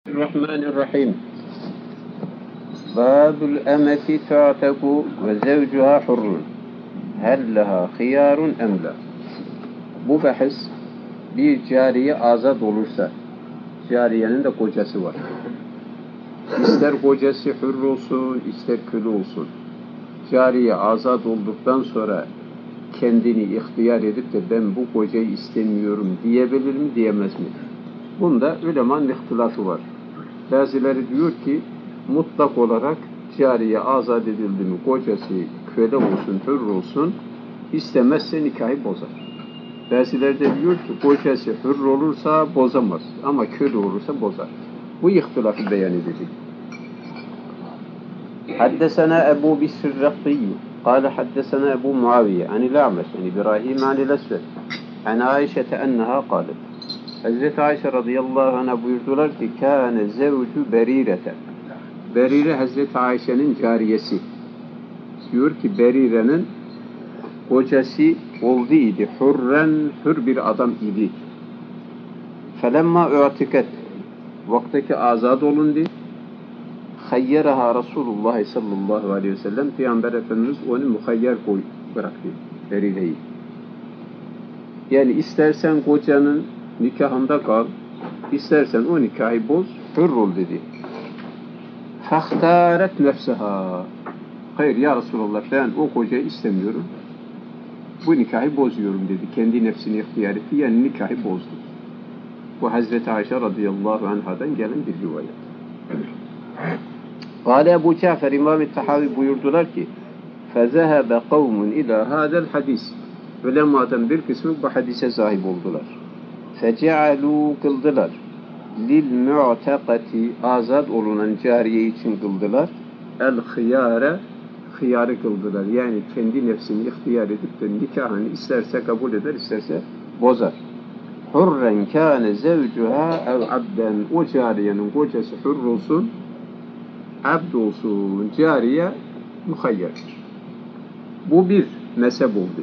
Bismillahirrahmanirrahim. Babul emeti ta'teku ve zevcuha hurrun. Hel leha khiyarun em la. Bu bahis bir cariye azat olursa, cariyenin de kocası var. İster kocası hür olsun, ister köle olsun. Cariye azat olduktan sonra kendini ihtiyar edip de ben bu kocayı istemiyorum diyebilir mi, diyemez mi? Bunda ulemanın ihtilafı var. Bazıları diyor ki mutlak olarak cariye azat edildi mi, kocası köle olsun, hür olsun, istemezse nikahı bozar. Bazıları da diyor ki kocası hür olursa bozamaz ama köle olursa bozar. Bu ihtilafı beyan edecek. Haddesena Ebu Bisr Raktiyyü kâle haddesena Ebu Muaviye anil A'meş İbrahim anil Esved an Aişete enneha kâlet. Hazreti Ayşe radıyallahu anh'a buyurdular ki kâne zevcu berirete. Berire Hazreti Ayşe'nin cariyesi. Diyor ki Berire'nin kocası oldu idi. Hürren, hür bir adam idi. Felemma ö'tiket. Vaktaki azad olundu. Hayyeraha Resulullah sallallahu aleyhi ve sellem. Peygamber Efendimiz onu muhayyer bıraktı. Berire'yi. Yani istersen kocanın nikahında kal, istersen o nikahı boz, hür ol dedi. Fahtaret nefseha. Hayır ya Resulallah, ben o kocayı istemiyorum. Bu nikahı bozuyorum dedi. Kendi nefsini ihtiyar etti, yani nikahı bozdu. Bu Hazreti Ayşe radıyallahu anhadan gelen bir rivayet. Kâle Ebu Cafer İmam-ı Tahavi buyurdular ki فَذَهَبَ قَوْمٌ اِلَى هَذَا الْحَدِيثِ Ulemadan bir kısmı bu hadise sahip oldular. فَجَعَلُوا kıldılar. لِلْمُعْتَقَةِ azad olunan cariye için kıldılar. El-hıyâre hıyarı kıldılar. Yani kendi nefsini ihtiyar edip de nikahını isterse kabul eder, isterse bozar. Hurren kâne zevcuha ev abden. O cariyenin kocası hür olsun, abd olsun, cariye muhayyerdir. Bu bir mezhep oldu.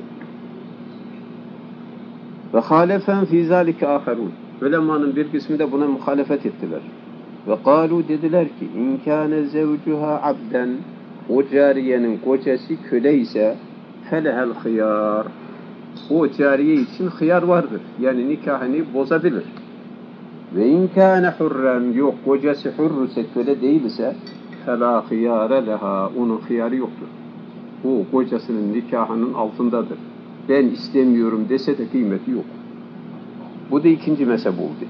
Ve halefen fî zâlike âherûn. Ulemanın bir kısmı da buna muhalefet ettiler. Ve kâlû dediler ki in kâne zevcuha abden. O cariyenin kocası köle ise felehel hıyar. O cariye için hıyar vardır. Yani nikahını bozabilir. Ve in kâne hurren. Yok, kocası hür ise, köle değilse felâ hıyâre leha. Onun hıyarı yoktur. O kocasının nikahının altındadır. Ben istemiyorum dese de kıymeti yok. Bu da ikinci mezhep oldu.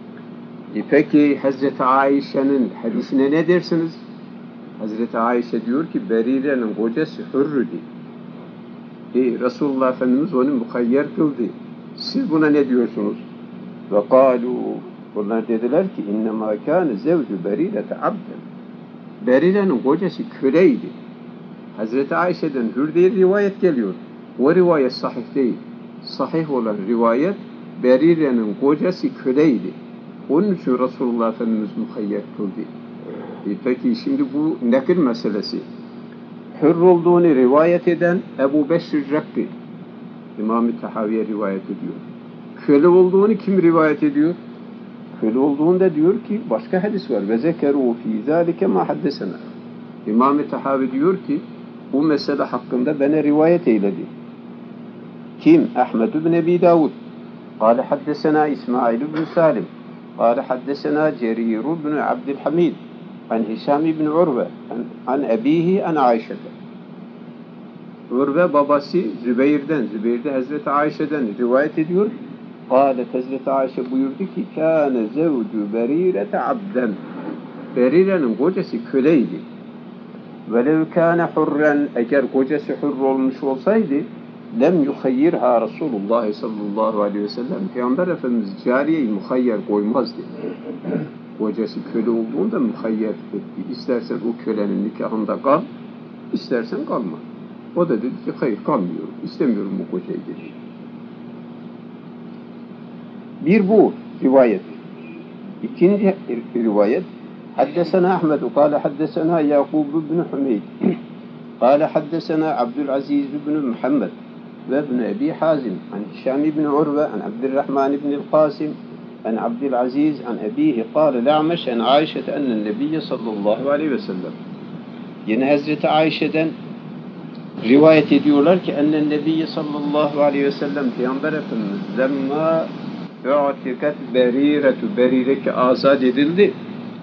Peki Hazreti Ayşe'nin hadisine ne dersiniz? Hazreti Ayşe diyor ki Berire'nin kocası hürrüdü. Resulullah Efendimiz onu muhayyer kıldı. Siz buna ne diyorsunuz? Ve kâlû. Bunlar dediler ki innemâ kâne zevcu Berirete abden. Berire'nin kocası köleydi. Hazreti Ayşe'den hür diye rivayet geliyor. O rivayet sahih değil. Sahih olan rivayet Berire'nin kocası köleydi. Onun için Resulullah Efendimiz muhayyer kıldı. Peki şimdi bu nakil meselesi. Hür olduğunu rivayet eden Ebu Beşir Rakki İmam-ı Tahaviye rivayet ediyor. Köle olduğunu kim rivayet ediyor? Köle olduğunda diyor ki başka hadis var. Ve zekeru fî zâlike mâ haddesena. İmam-ı Tahavi diyor ki bu mesele hakkında bana rivayet eyledi. Kim? Ahmed ibn Ebi Davud. Kâle haddesena İsmail ibn Salim. Kâle haddesena Cerir ibn Abdülhamid. An Hişam ibn Urve. An ebihi an Ayşe'de. Urve babası Zübeyir'den. Zübeyir'de Hazreti Ayşe'den rivayet ediyor. Kâlet Hazreti Ayşe buyurdu ki kâne zevcu Berirete abden. Berire'nin kocası köleydi. وَلَوْ كَانَ حُرًّا Eğer kocası hür olmuş olsaydı lem yuhayyirha Resulullah sallallahu aleyhi ve sellem. Peygamber Efendimiz cariyeyi muhayyer koymazdı. Kocası köle olduğunda muhayyer etti. İstersen o kölenin nikahında kal, istersen kalma. O da dedi ki hayır kalmıyorum, istemiyorum bu kocayı dedi. Bir bu rivayet. İkinci rivayet حدثنا أحمد قال حدثنا يعقوب بن حميد قال حدثنا عبد العزيز بن محمد وابن أبي حازم عن هشام بن عروة عن عبد الرحمن بن القاسم عن عبد العزيز عن أبيه قال الأعمش عن عائشة أن النبي صلى الله عليه وسلم. Yine Hazreti Ayşe'den rivayet ediyorlar ki ennen Nebiye sallallahu aleyhi ve sellem Peygamber Efendimiz lemma u'tikat beriretu, berire ki azat edildi,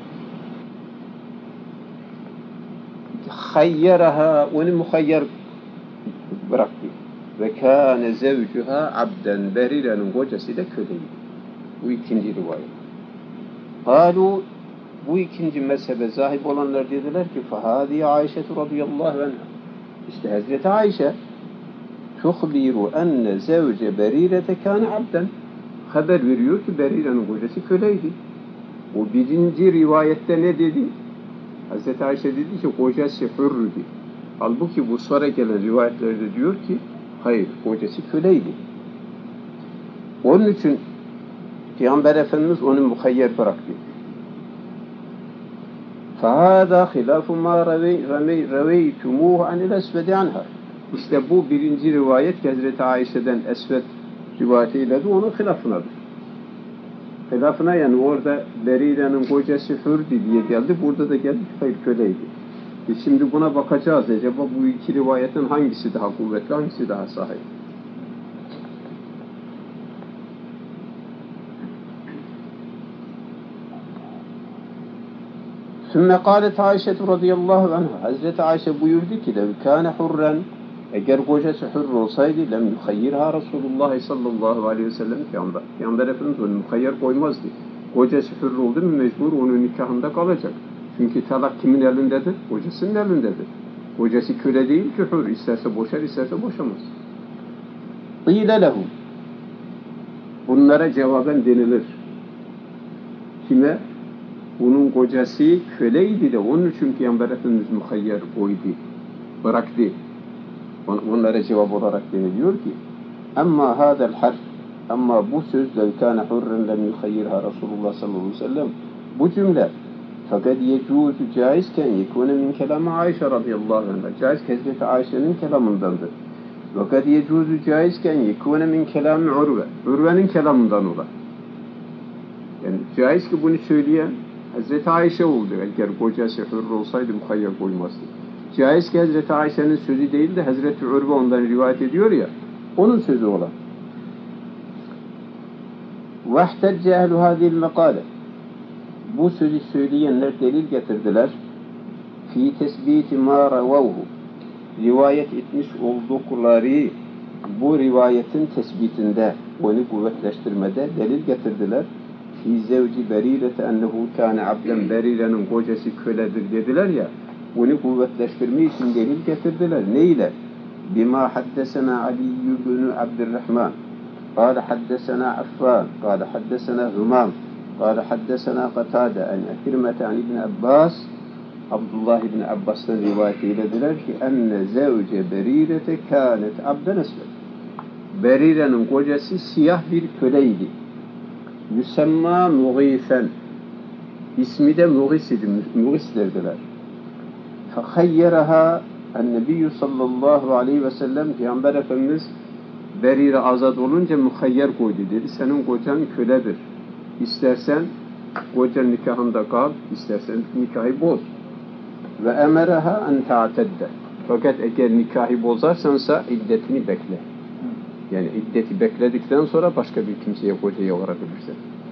hayyaraha, onu muhayyer bıraktı ve kâne zevcuha abden, berirenin kocası da köleydi. Bu ikinci rivayet. Kalu, bu ikinci mezhebe sahip olanlar dediler ki fahâdi Ayşe radıyallahu anha, İşte Hazreti Ayşe tuhbiru enne zevce berirete kâne abden, haber veriyor ki Berire'nin kocası köleydi. O birinci rivayette ne dedi? Hazreti Ayşe dedi ki kocası hürrüdü. Halbuki bu sonra gelen rivayetlerde diyor ki hayır, kocası köleydi. Onun için Peygamber Efendimiz onu muhayyer bıraktı. فَهَذَا خِلَافُ مَا رَوَيْتُمُوهُ عَنِ الْأَسْوَدِ عَنْهَا. İşte bu birinci rivayet Hazreti Ayşe'den Esved rivayet eyledi, onun hilafınadır. Hilafına, yani orada Berire'nin kocası hürdü diye geldi, burada da geldi hayır köleydi. Şimdi buna bakacağız, acaba bu iki rivayetin hangisi daha kuvvetli, hangisi daha sahih? ثُمَّ قَالَتْ عَيْشَةُ رَضِيَ اللّٰهُ عَنْهَا. Hazreti Ayşe buyurdu ki لَوْ كَانَ حُرًّا, eğer kocası hür olsaydı lem yuhayyirha Resulullah sallallahu aleyhi ve sellem, Peygamber Efendimiz onu muhayyer koymazdı. Kocası hür oldu mu mecbur onun nikahında kalacak. Çünkü talak kimin elindedir? Kocasının elindedir. Kocası köle değil ki hür, isterse boşar isterse boşamaz. قِيلَ لَهُ, bunlara cevaben denilir. Kime? Bunun kocası köleydi de onun için Peygamber Efendimiz muhayyer koydu, bıraktı. Onlara cevap olarak deniliyor ki amma hadal harf, ama bu söz lev kana hurran lem yuhayyirha Resulullah sallallahu aleyhi ve sellem, bu cümle fakat yecuzu caizken yekune min kelamı Ayşe radıyallahu anh'a, caiz Hazreti Ayşe'nin kelamındandır. Fakat yecuzu caizken yekune min kelamı Urve, Urve'nin kelamından ola. Yani caiz ki bunu söyleyen Hazreti Ayşe oldu. Eğer kocası hür olsaydı muhayyer koymazdı. Caiz ki Hazreti Ayşe'nin sözü değil de Hazreti Urve ondan rivayet ediyor ya, onun sözü olan. وَاحْتَجَّ اَهْلُ هَذِهِ الْمَقَالَ, bu sözü söyleyenler delil getirdiler. فِي تَسْبِيتِ مَا رَوَوْهُ, rivayet etmiş oldukları bu rivayetin tespitinde, onu kuvvetleştirmede delil getirdiler. فِي زَوْجِ بَرِيرَةَ اَنَّهُ كَانَ عَبْدًا, Berire'nin kocası köledir dediler ya, bunu kuvvetleştirme için delil getirdiler. Ne ile? بِمَا حَدَّسَنَا عَلِيُّ بْنُ عَبْدِ الرَّحْمَنِ قال حدثنا عفان قال حدثنا همام قال حدثنا قتادة عن أكرمة عن ابن عباس, Abdullah ibn Abbas'tan rivayet eylediler ki enne zevce berirete kânet abden esved, Berire'nin kocası siyah bir köleydi. Yüsemma Muğisen, ismi de Muğis idi, Muğis derdiler. Fehayyeraha ennebiyyü sallallahu aleyhi ve sellem, Peygamber Efendimiz Berire azat olunca muhayyer koydu, dedi senin kocan köledir. İstersen kocan nikahında kal, istersen nikahı boz. Ve emereha en ta'tedde, fakat eğer nikahı bozarsansa iddetini bekle. Yani iddeti bekledikten sonra başka bir kimseye kocaya varabilirsin.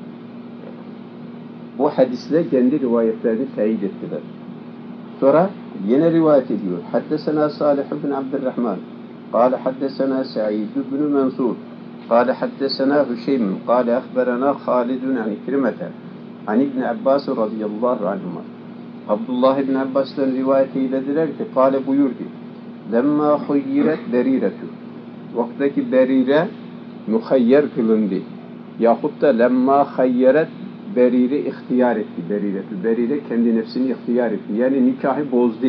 Bu hadisle kendi rivayetlerini teyit ettiler. Sonra yine rivayet ediyor. Haddesena Salih ibn Abdurrahman قال حدثنا سعيد بن منصور قال حدثنا هشيم قال أخبرنا خالد عن كرمة عن ابن عباس رضي الله عنهما. Abdullah ibn Abbas'tan rivayet eylediler ki kâle buyurdu. Lemma huyyiret beriretu, vaktaki Berire muhayyer kılındı. Yahut da lemma hayyeret, Berire ihtiyar etti. Berire kendi nefsini ihtiyar etti. Yani nikahı bozdu.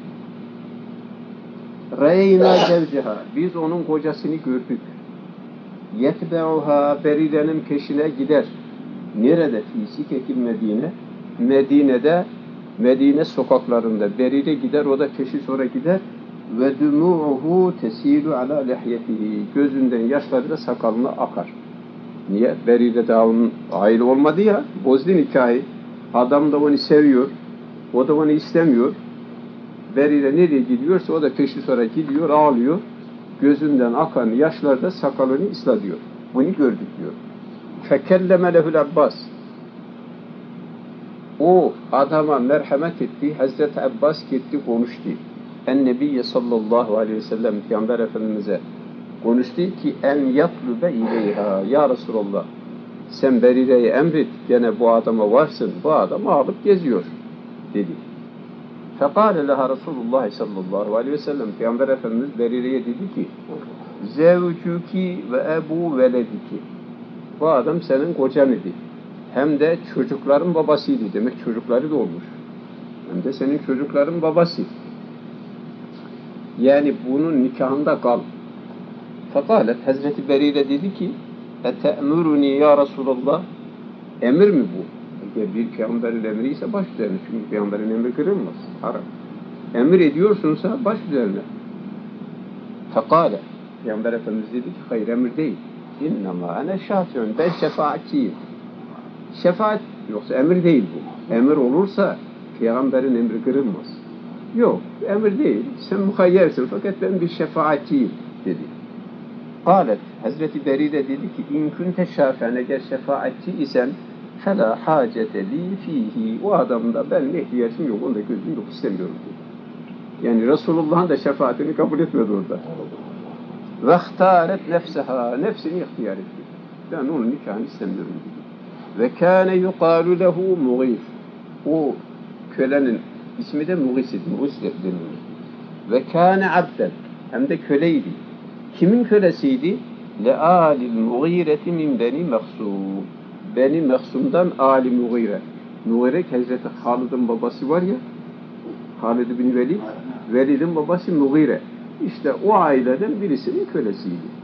Reyna zevceha, biz onun kocasını gördük. Yetbe'uha, Berire'nin peşine gider. Nerede? Fisikekil Medine. Medine'de, Medine sokaklarında Berire gider, o da peşi sonra gider. Ve dumu'uhu tesilu ala lihyetihi, gözünden yaşları da sakalına akar. Niye? Berire daha onun aile olmadı ya. Bozdu nikahı. Adam da onu seviyor. O da onu istemiyor. Berire nereye gidiyorsa o da peşi sonra gidiyor, ağlıyor. Gözünden akan yaşlarda sakalını ıslatıyor. Bunu gördük diyor. Fekelleme lehul Abbas. O adama merhamet etti. Hazreti Abbas gitti konuştu. En-Nebiyye sallallahu aleyhi ve sellem Peygamber Efendimiz'e konuştu ki en yatlube ileyha. Ya Resulallah sen Berire'yi emret. Gene bu adama varsın. Bu adamı alıp geziyor dedi. Fekale leha Resulullah sallallahu aleyhi ve sellem Peygamber Efendimiz Berire'ye dedi ki zevcuki ve ebu velediki. Bu adam senin kocan idi. Hem de çocukların babasıydı. Demek çocukları da olmuş. Hem de senin çocukların babası. Yani bunun nikahında kal. Fekalet Hazreti Berire dedi ki ete'muruni ya Resulallah. Emir mi bu? Eğer bir peygamberin emri ise baş üzerine. Çünkü peygamberin emri kırılmaz. Haram. Emir ediyorsunsa baş üzerine. Fekale Peygamber Efendimiz dedi ki hayır emir değil. İnnema ene şafiun. Ben şefaatçiyim. Şefaat yoksa emir değil bu. Emir olursa peygamberin emri kırılmaz. Yok, emir değil. Sen muhayyersin fakat ben bir şefaatçiyim dedi. Kalet Hazreti Berire dedi ki in kunte şafen eğer şefaatçi isen fela hacete li fihi. O adamda benim ihtiyacım yok. Onda gözüm yok istemiyorum dedi. Yani Resulullah'ın da şefaatini kabul etmedi orada. Ve ihtaret nefseha. Nefsini ihtiyar etti. Ben onun nikahını istemiyorum dedi. Ve kâne yuqâlu lehu Mughis. O kölenin ismi de Mughis idi. Mughis denilir. Ve kâne abden. Hem de köleydi. Kimin kölesiydi? Le'âlil Mughireti min Beni Mekhsum. Beni Mekhsum'dan Ali Mughire. Mughire Hazreti Halid'in babası var ya. Halid bin Velid. Velid'in babası Mughire. İşte o aileden birisinin kölesiydi.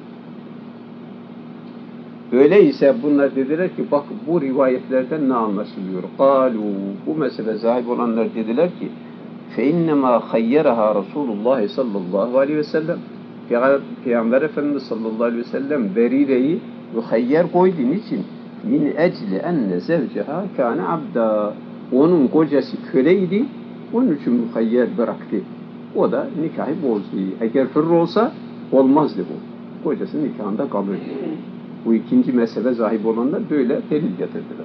Öyleyse bunlar dediler ki bak bu rivayetlerden ne anlaşılıyor? Kalu bu mesele sahip olanlar dediler ki فَاِنَّمَا خَيَّرَهَا Resulullah sallallahu aleyhi ve sellem Peygamber Efendimiz sallallahu aleyhi ve sellem Berire'yi muhayyer koydu. Niçin? Min ecli enne zevceha kâne abda. Onun kocası köleydi. Onun için muhayyer bıraktı. O da nikahı bozdu. Eğer hür olsa olmazdı bu. Kocasının nikahında kalırdı. Bu ikinci mezhebe sahip olanlar böyle delil getirdiler.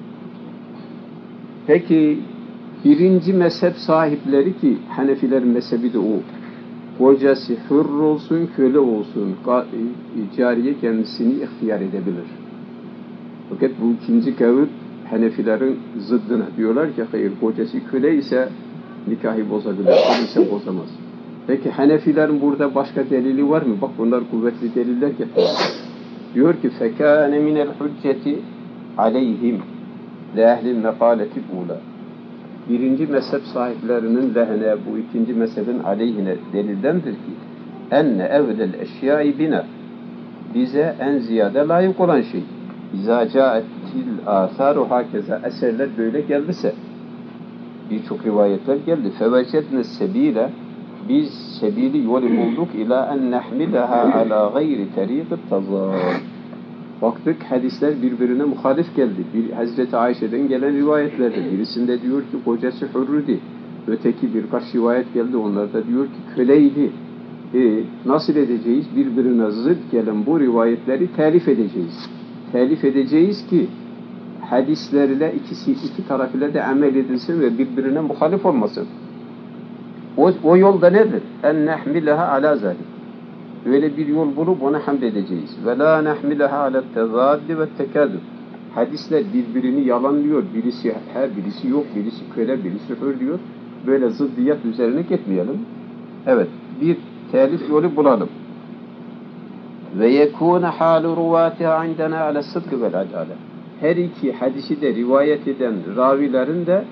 Peki birinci mezhep sahipleri ki Hanefilerin mezhebi de o. Kocası hür olsun, köle olsun, cariye kendisini ihtiyar edebilir. Fakat bu ikinci kavil Hanefilerin zıddına. Diyorlar ki hayır kocası köle ise nikahı bozabilir, köle ise bozamaz. Peki Hanefilerin burada başka delili var mı? Bak bunlar kuvvetli deliller getiriyor. Diyor ki فَكَانَ مِنَ الْحُجَّةِ عَلَيْهِمْ لَاَهْلِ الْمَقَالَةِ الْعُولَى. Birinci mezhep sahiplerinin lehine, bu ikinci mezhebin aleyhine delildendir ki enne evlel eşyai bina. Bize en ziyade layık olan şey. İzâ câettil âthâru hâkeza. Eserler böyle geldiyse birçok rivayetler geldi. فَوَجَدْنَ السَّب۪يلَ Biz sebili yolu bulduk ila en nehmilaha ala gayri tariqi tazad. Baktık hadisler birbirine muhalif geldi. Bir Hazreti Ayşe'den gelen rivayetlerde birisinde diyor ki kocası hürrüdü. Öteki birkaç rivayet geldi. Onlarda diyor ki köleydi. Nasıl edeceğiz? Birbirine zıt gelen bu rivayetleri telif edeceğiz. Telif edeceğiz ki hadislerle iki tarafıyla da amel edilsin ve birbirine muhalif olmasın. O yolda nedir? En nehmileha ala zalik. Öyle bir yol bulup ona hamd edeceğiz. Ve la nehmileha ala tezaddi ve tekadüb. Hadisler birbirini yalanlıyor. Birisi birisi yok, birisi köle, birisi hür diyor. Böyle zıddiyat üzerine gitmeyelim. Evet, bir telif yolu bulalım. Ve yekûne hâlu ruvâtiha indena ala sıdkı vel adâle. Her iki hadisi de rivayet eden ravilerin de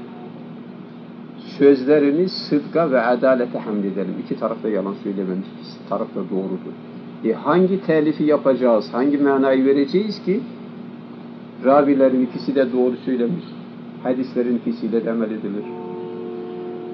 sözlerini sıdka ve adalete hamd edelim. İki tarafta yalan söylememiş, iki taraf da doğrudur. Hangi telifi yapacağız, hangi manayı vereceğiz ki ravilerin ikisi de doğru söylemiş, hadislerin ikisiyle de amel edilir.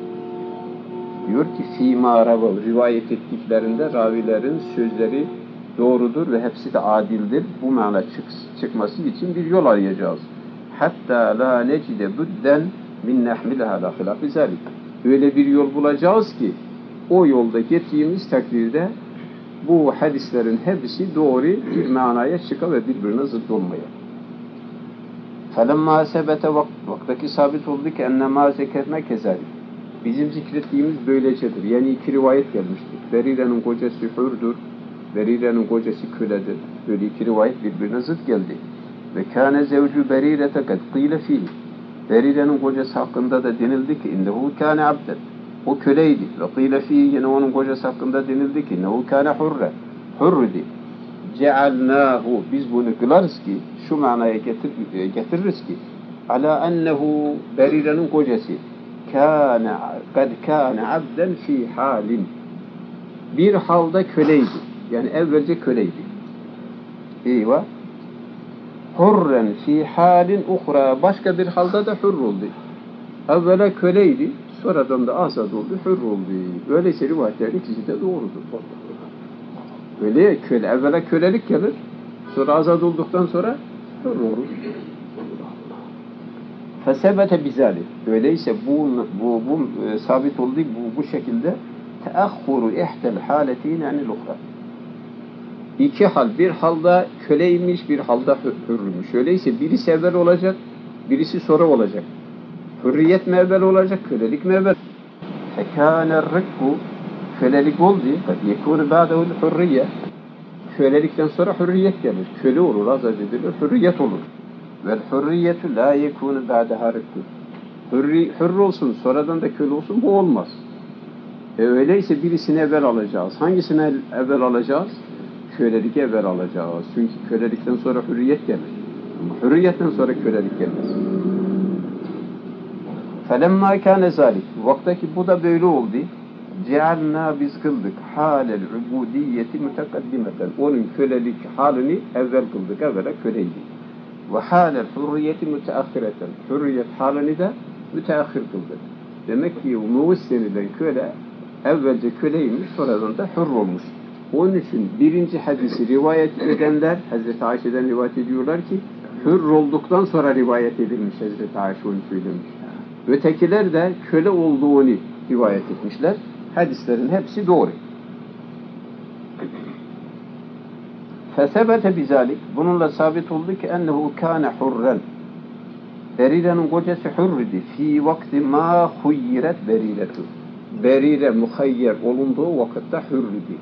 Diyor ki fîmâ ravav, rivayet ettiklerinde ravilerin sözleri doğrudur ve hepsi de adildir. Bu mana çıkması için bir yol arayacağız. Hatta la necide budden min nahmilaha la hilafi zalik. Öyle bir yol bulacağız ki o yolda gittiğimiz takdirde bu hadislerin hepsi doğru bir manaya çıka ve birbirine zıt olmaya. فَلَمَّا سَبَتَ vaktaki sabit oldu ki اَنَّمَا zekerna kezalik. Bizim zikrettiğimiz böylecedir. Yani iki rivayet gelmiştir. Berire'nin kocası hürdür, Berire'nin kocası köledir. Böyle iki rivayet birbirine zıt geldi. Ve kâne zevcu Berirete kad qîle fîh. Berire'nin kocası hakkında da denildi ki innehu kâne abden. O köleydi. Ve qîle fîh yine onun kocası hakkında denildi ki innehu kâne hurre. Hurridi. Cealnâhu. Biz bunu kılarız ki şu manaya getiririz ki ala ennehu Berire'nin kocası kad kâne abden fî halin. Bir halda köleydi. Yani evvelce köleydi. Eyvah. Hurren fî halin uhra. Başka bir halda da hür oldu. Evvela köleydi. Sonradan da azad oldu. Hür oldu. Öyleyse rivayetlerin ikisi de doğrudur. Öyle köle. Evvela kölelik gelir. Sonra azad olduktan sonra hür olur. Fesebete bizali. Öyleyse bu sabit oldu. Bu şekilde teahhuru ihtel haletin anil uhra. İki hal. Bir halda köleymiş, bir halda hürmüş. Öyleyse birisi evvel olacak, birisi sonra olacak. Hürriyet mi evvel olacak, kölelik mi evvel? Fekâne rıkkû kölelik oldu. Kad yekûnü ba'dehul hürriye. Kölelikten sonra hürriyet gelir. Köle olur, azat edilir, hürriyet olur. Vel hürriyetu la yekûnü ba'deha rıkkû. Hürr olsun, sonradan da köle olsun, bu olmaz. Öyleyse birisini evvel alacağız. Hangisini evvel alacağız? Kölelik evvel alacağız. Çünkü kölelikten sonra hürriyet gelir. Ama hürriyetten sonra kölelik gelmez. فَلَمَّا كَانَ ذَلِكَ vaktaki bu da böyle oldu. جَعَلْنَا biz kıldık. حَالَ الْعُبُودِيَّةِ مُتَقَدِّمَةً onun kölelik halini evvel kıldık. Evvela köleydi. وَحَالَ الْحُرِّيَّةِ مُتَأَخِرَةً hürriyet halini de müteahhir kıldık. Demek ki muvus denilen köle evvelce köleymiş, sonradan da hür olmuş. Onun için birinci hadisi rivayet edenler Hazreti Ayşe'den rivayet ediyorlar ki hür olduktan sonra rivayet edilmiş. Hazreti Ayşe onu söylemiş. Ötekiler de köle olduğunu rivayet etmişler. Hadislerin hepsi doğru. Fesebete bizalik bununla sabit oldu ki ennehu kâne hurren. Berire'nin kocası hürridi. Fî vakti mâ huyyiret beriretu. Berire muhayyer olunduğu vakitte hürridi.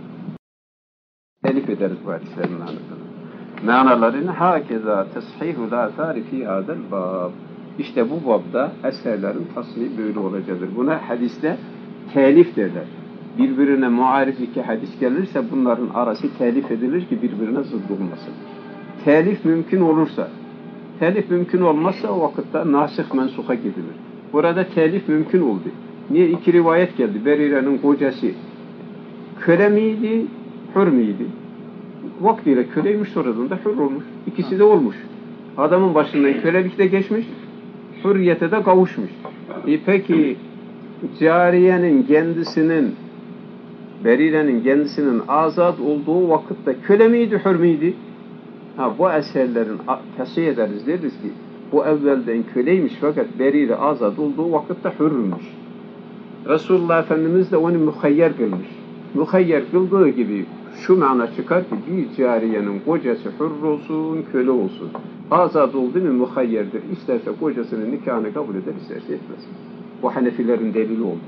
Elif ederiz bu hadislerin manasını. Manalarını hakeza teshihu la tarifi hadel bab. İşte bu babda eserlerin tasnifi böyle olacaktır. Buna hadiste telif derler. Birbirine muarif iki hadis gelirse bunların arası telif edilir ki birbirine zıt olmasın. Telif mümkün olursa, telif mümkün olmazsa o vakitte nasih mensuha gidilir. Burada telif mümkün oldu. Niye? İki rivayet geldi. Berire'nin kocası köle miydi, hür müydü? Vaktiyle köleymiş, sonradan da hür olmuş. İkisi de olmuş. Adamın başından kölelik de geçmiş, hürriyete de kavuşmuş. Peki cariyenin kendisinin, Berire'nin kendisinin azat olduğu vakitte köle miydi, hür müydü? Bu eserlerin tasih ederiz, deriz ki bu evvelden köleymiş fakat Berire azat olduğu vakitte hürmüş. Resulullah Efendimiz de onu muhayyer kılmış. Muhayyer kıldığı gibi şu mana çıkar ki bir cariyenin kocası hür olsun, köle olsun. Azat oldu mu muhayyerdir. İsterse kocasının nikahını kabul eder, isterse etmez. Bu Hanefilerin delili oldu.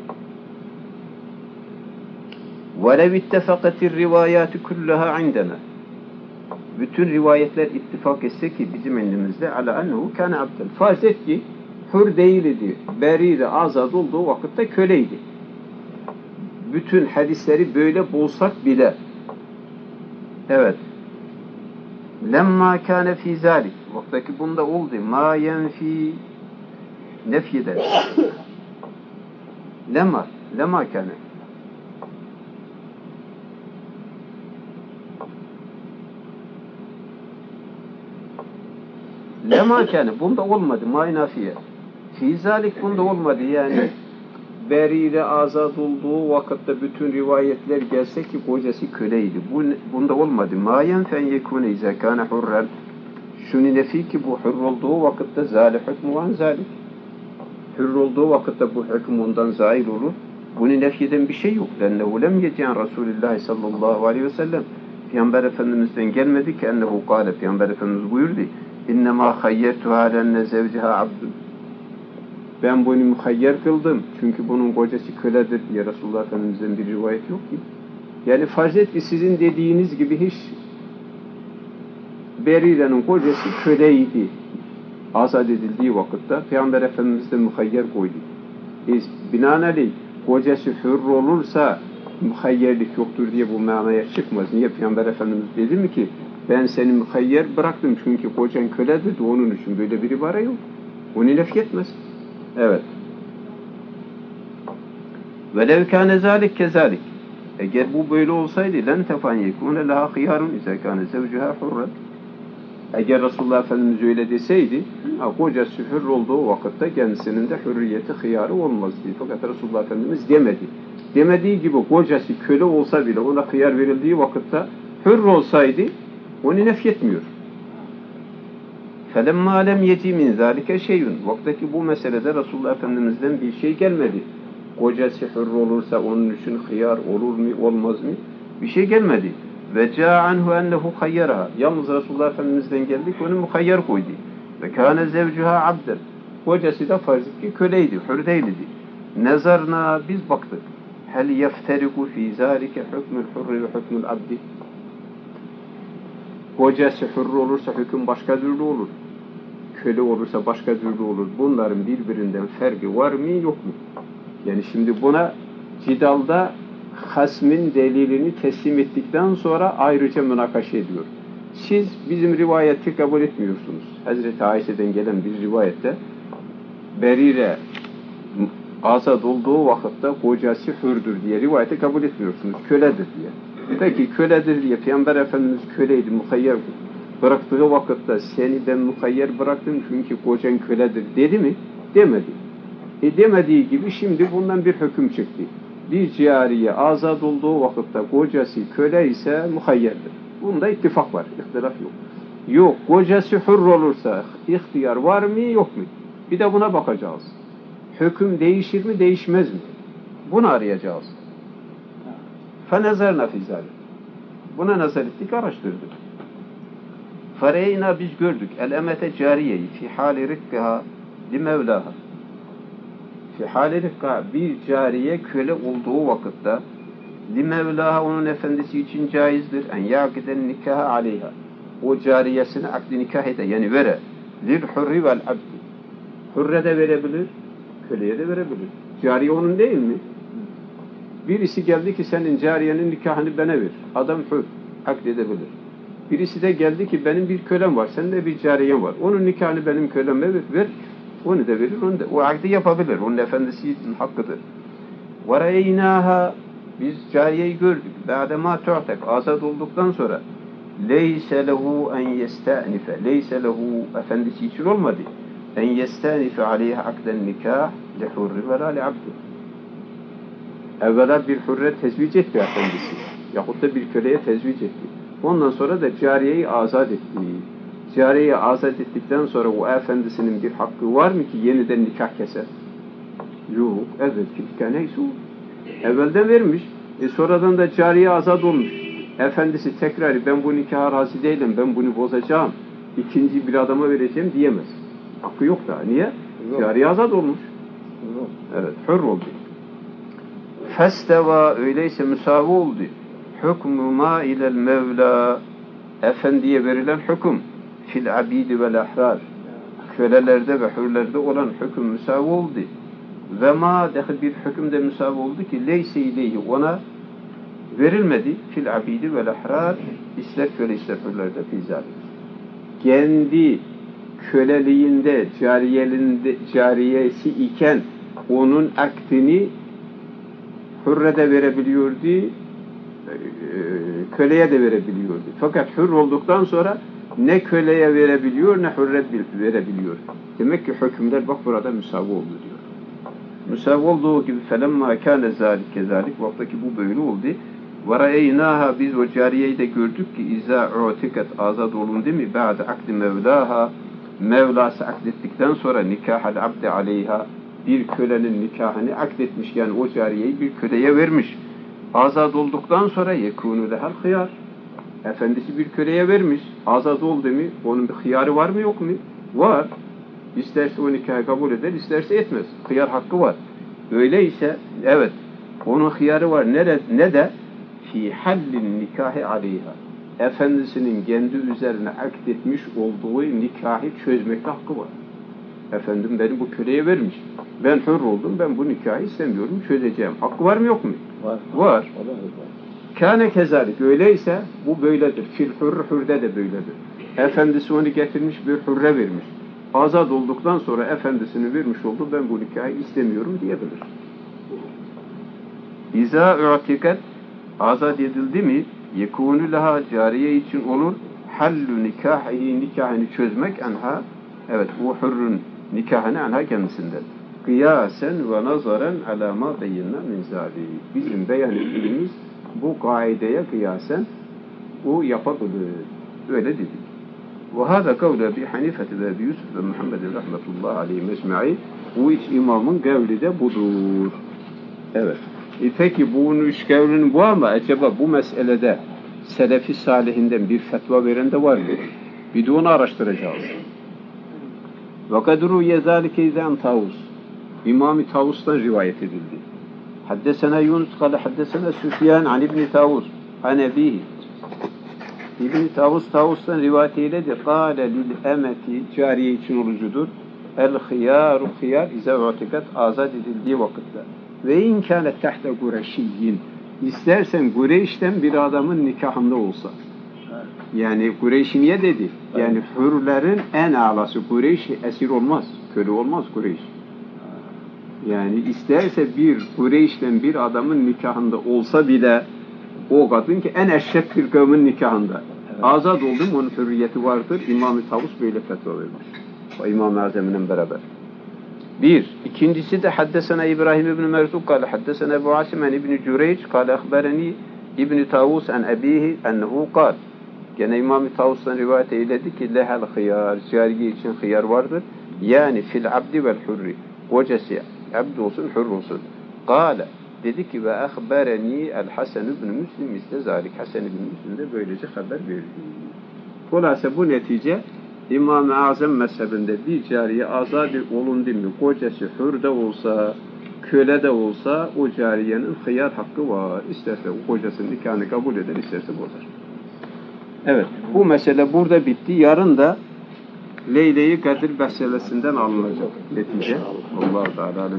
وَلَوْ اِتَّفَقَتِ الرِّوَايَاتِ كُلَّهَا عِنْدَنَا bütün rivayetler ittifak etse ki bizim elimizde ala ennehu kâne abden. Farz et ki hür değildi. Berire azad olduğu vakitte köleydi. Bütün hadisleri böyle bulsak bile evet lemma kâne fî zâlik vaktaki bunda oldu. Mâ yenfî nefyeder. Lemma kâne Lema kâne bunda olmadı. Mâ nafiye. Fî zâlik bunda olmadı. Yani Berire azat olduğu vakitte bütün rivayetler gelse ki kocası köleydi. Bunda olmadı. Ma yenfen yekune izâ kâne hurren. Şunu nefi ki bu hür olduğu vakitte zâli hükmü an zâlik. Hür olduğu vakitte bu hüküm ondan zail olur. Bunu nefyeden bir şey yok. Lennehu lem yetiyen Resulullah sallallahu aleyhi ve sellem. Peygamber Efendimiz'den gelmedi ki ennehu kâle. Peygamber Efendimiz buyurdu. İnnemâ hayyertuhâ lenne zevciha abdun. Ben bunu muhayyer kıldım. Çünkü bunun kocası köledir diye Resulullah Efendimiz'den bir rivayet yok ki. Yani farz et ki sizin dediğiniz gibi hiç Berire'nin kocası köleydi. Azat edildiği vakitte Peygamber Efendimiz de muhayyer koydu. Binaenaleyh kocası hür olursa muhayyerlik yoktur diye bu manaya çıkmaz. Niye Peygamber Efendimiz dedi mi ki ben seni muhayyer bıraktım çünkü kocan köledir, onun için böyle bir ibare yok. Onu nefyetmez. Evet. Velev kâne zâlik kezâlik. Eğer bu böyle olsaydı len tefan yekûne leha hıyarun izâ kâne zevcuhâ hurret. Eğer Resulullah Efendimiz öyle deseydi, kocası hür olduğu vakitte kendisinin de hürriyeti, hıyarı olmaz diye. Fakat Resulullah Efendimiz demedi. Demediği gibi kocası köle olsa bile ona hıyar verildiği vakitte hür olsaydı onu nefyetmiyor. فَلَمَّا لَمْ يَتِي مِنْ ذَٰلِكَ شَيْءٌ. Vaktaki bu meselede Resulullah Efendimiz'den bir şey gelmedi. Kocası hür olursa onun için hıyar olur mu, olmaz mı? Bir şey gelmedi. وَجَاءَ عَنْهُ اَنَّهُ خَيَّرَهَا. Yalnız Resulullah Efendimiz'den geldi ki onu muhayyer koydu. وَكَانَ زَوْجُهَا عَبْدًا. Kocası da farz ki köleydi, hür değildi. Nezarna, biz baktık. هَلْ يَفْتَرِقُ ف۪ي ذَٰلِكَ حُكْمُ الْحُرِّ وَحُكْمُ الْعَبْدِ. Kocası hür olursa hüküm başka türlü olur. Köle olursa başka türlü olur. Bunların birbirinden farkı var mı yok mu? Yani şimdi buna cidalda hasmin delilini teslim ettikten sonra ayrıca münakaşa ediyor. Siz bizim rivayeti kabul etmiyorsunuz. Hazreti Ayşe'den gelen bir rivayette Berire azat olduğu vakitte kocası hürdür diye rivayeti kabul etmiyorsunuz. Köledir diye. Peki köledir diye Peygamber Efendimiz köleydi, muhayyer bıraktığı vakitte seni ben muhayyer bıraktım çünkü kocan köledir dedi mi? Demedi. Demediği gibi şimdi bundan bir hüküm çıktı. Bir cariye azat olduğu vakitte kocası köle ise muhayyerdir. Bunda ittifak var, ihtilaf yok. Yok, kocası hür olursa ihtiyar var mı yok mu? Bir de buna bakacağız. Hüküm değişir mi değişmez mi? Bunu arayacağız. فَنَزَرْنَا فِي ذَلِكَ. Buna nazar ettik, araştırdık. فَرَيْنَا biz gördük. El-emete cariyeyi fi hali rikkaha li mevlaha. Fi hali rikkaha bir cariye köle olduğu vakitte li mevlaha onun efendisi için caizdir. En yâkiden nikaha aleyha. O cariyesine akdi nikah ede yani vere. Lil hurri vel abdi. Hürre de verebilir, köleye de verebilir. Cariye onun değil mi? Birisi geldi ki senin cariyenin nikahını bana ver. Adam hür, akdedebilir. Birisi de geldi ki benim bir kölem var, senin de bir cariyen var. Onun nikahını benim köleme ver. Onu da verir, onu da. O akdi yapabilir. Onun efendisinin hakkıdır. وَرَيْنَاهَا biz cariyeyi gördük. بَعْدَمَا تُعْتَكْ azat olduktan sonra لَيْسَ لَهُ اَنْ يَسْتَأْنِفَ لَيْسَ لَهُ efendisi için olmadı. اَنْ يَسْتَأْنِفَ عَلَيْهَا عَقْدَ النِّكَاهِ لِحُرِّ وَلَا لِعَبْدِ. Evvela bir hürre tezvic etti efendisi. Yahut da bir köleye tezvic etti. Ondan sonra da cariyeyi azat etti. Cariyeyi azat ettikten sonra o efendisinin bir hakkı var mı ki yeniden nikah keser? Yok. Evvelki nikah neyse o. Evvelden vermiş. Sonradan da cariye azat olmuş. Efendisi tekrar ben bu nikaha razı değilim, ben bunu bozacağım, ikinci bir adama vereceğim diyemez. Hakkı yok daha. Niye? Yok. Cariye azat olmuş. Yok. Evet. Hür oldu. Festeva öyleyse müsavi oldu. Hükmü ma ilel mevla efendiye verilen hüküm fil abidi vel ahrar kölelerde ve hürlerde olan hüküm müsavi oldu. Ve ma dahil bir hüküm de müsavi oldu ki leyse ileyhi ona verilmedi fil abidi vel ahrar ister köle ister hürlerde fizalik. Kendi köleliğinde cariyesi iken onun akdini hürre de verebiliyordu, köleye de verebiliyordu. Fakat hür olduktan sonra ne köleye verebiliyor ne hürre verebiliyor. Demek ki hükümler bak burada müsavi oldu diyor. Müsav olduğu gibi felemma kâne zâlik kezâlik vaktaki bu böyle oldu. Ve ra'eynâha biz o cariyeyi de gördük ki izâ u'tiket azad olundu mi ba'de akdi mevlâha Mevlası akdettikten sonra nikahal abdi aleyha bir kölenin nikahını akdetmiş yani o cariyeyi bir köleye vermiş. Azad olduktan sonra yekûnü lehel hıyar. Efendisi bir köleye vermiş. Azad oldu mu onun bir hıyarı var mı yok mu? Var. İsterse o nikahı kabul eder, isterse etmez. Hıyar hakkı var. Öyleyse evet onun hıyarı var. Ne de fi hallin nikahi aleyha. Efendisinin kendi üzerine akdetmiş olduğu nikahı çözmekte hakkı var. Efendim beni bu köleye vermiş. Ben hür oldum, ben bu nikahı istemiyorum, çözeceğim. Hakkı var mı yok mu? Var. Var. Kâne kezalik. Öyleyse bu böyledir. Fil hürde de böyledir. Efendisi onu getirmiş bir hürre vermiş. Azad olduktan sonra efendisini vermiş oldu, ben bu nikahı istemiyorum diyebilir. İzâ u'tiket azad edildi mi yekûnü leha cariye için olur hallü nikahını çözmek anha evet bu hürrün nikahını anha kendisinden kıyasen ve nazaren alâ mâ beyyinna min zâlik bizim beyan ettiğimiz bu kaideye kıyasen o yapabilir. Öyle dedik. Ve hâzâ kavle Ebi Hanifete ve Ebi Yusuf ve Muhammed'in rahmetullahi aleyhim ecmaîn bu üç imamın kavli de budur. Evet. Peki bunun üç kavlinin bu ama acaba bu meselede Selefi Salihinden bir fetva veren de var mı? Bir de onu araştıracağız. Ve kadru yezalike izan Tavus. İmam-ı Tavus'tan rivayet edildi. Haddesena Yunus kâle haddesena Süfyan an İbn Tavus an ebihi. İbn Tavus'tan rivayet eyledi. Kâle lil emeti cariye için olucudur. El hıyâru hıyâr izâ u'tikat azad edildiği vakitte. Ve in kânet tahte Kureyşiyyin. İstersen Kureyş'ten bir adamın nikahında olsa. Yani Kureyş'i niye dedi? Yani hürlerin en alası Kureyş esir olmaz. Köle olmaz Kureyş. Yani isterse bir Kureyş'ten bir adamın nikahında olsa bile o kadın ki en eşref bir kavmin nikahında. Azad oldu mu onun hürriyeti vardır. İmam-ı Tavus böyle fetva vermiş. O İmam-ı Azam'la beraber. Bir. İkincisi de haddesena İbrahim ibn Merzuk kâle haddesena Ebu Asim en İbn Cüreyç kâle ahbereni İbn Tavus en ebihi ennehu kâl. Gene İmam-ı Tavus'tan rivayet eyledi ki lehel hıyar, cariye için hıyar vardır. Yani fil abdi vel hurri. Kocası abd olsun, hür olsun. Kâle. Dedi ki ve ahbereni el Hasan ibn Müslim iste zalik. Hasan ibn Müslim de böylece haber verdi. Dolayısıyla bu netice İmam-ı Azam mezhebinde bir cariye azad olundu mu, kocası hür de olsa, köle de olsa o cariyenin hıyar hakkı var. İsterse o kocasının nikahını kabul eder, isterse bozar. Evet, bu mesele burada bitti. Yarın da Leyle-i Kadir meselesinden alınacak netice. Allah-u Teala